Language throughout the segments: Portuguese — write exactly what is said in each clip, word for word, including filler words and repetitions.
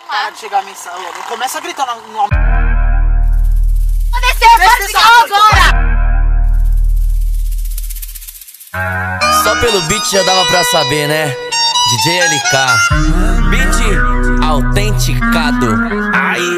Para de chegar a mensagem. Não começa a gritar no... no... Vou descer, para de agora! Só pelo beat já dava pra saber, né? D J L K, beat autenticado. Aí.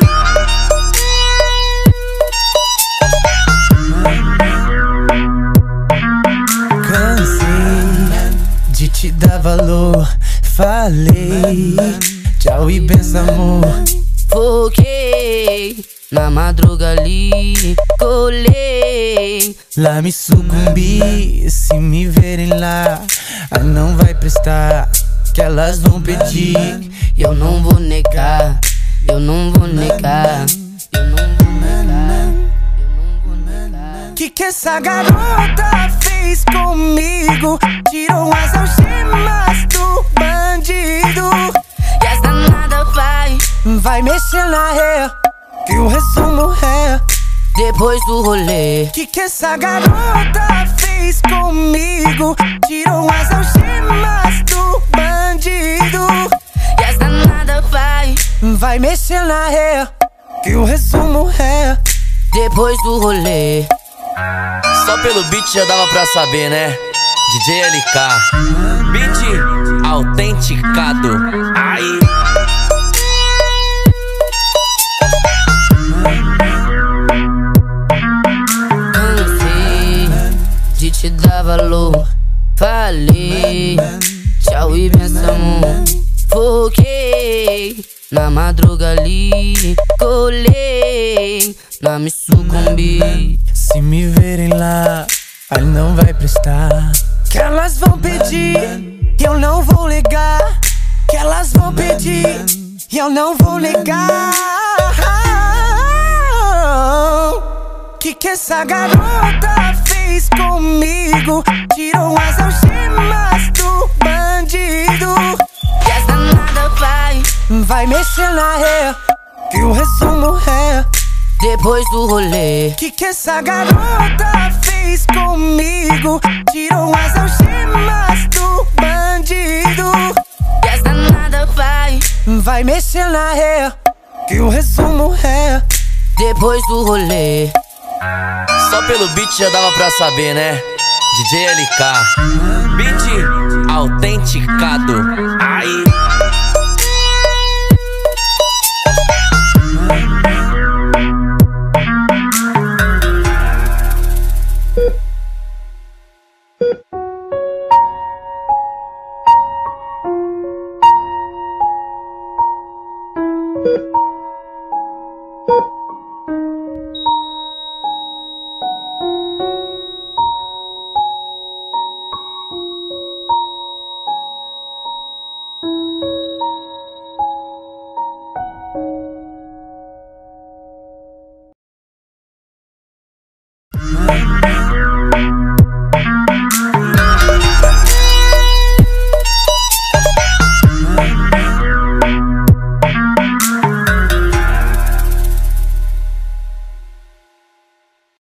Cansei de te dar valor, falei tchau e benção, amor. Foquei na madruga ali, colei. Lá me sucumbi, se me verem lá, aí não vai prestar, que elas vão pedir. E eu não vou negar, eu não vou negar, eu não vou negar, eu não vou negar. Que que essa garota fez comigo? Tirou as algemas do bandido. E as danada vai, vai mexer na ré, que o resumo é depois do rolê. Que que essa garota fez comigo? Tirou as algemas do bandido. E as danada vai, vai mexer na ré, que o resumo é depois do rolê. Só pelo beat já dava pra saber, né? D J L K, beat autenticado. Aí. Cansei de te dar valor, falei tchau e benção, amor. Foquei na madruga ali, colei. Lá me sucumbi. Se me verem lá, aí não vai prestar, que elas vão pedir, eu não vou negar. Que elas vão pedir, eu não vou negar. Que que essa garota fez comigo? Tirou as algemas do bandido. E as danada vai, vai mexer na ré, que o resumo é depois do rolê. Que que essa garota fez comigo? Tirou as algemas do bandido. E as danada vai, vai mexer na ré, que o resumo é depois do rolê. Só pelo beat já dava pra saber, né? D J L K, beat autenticado. Aí.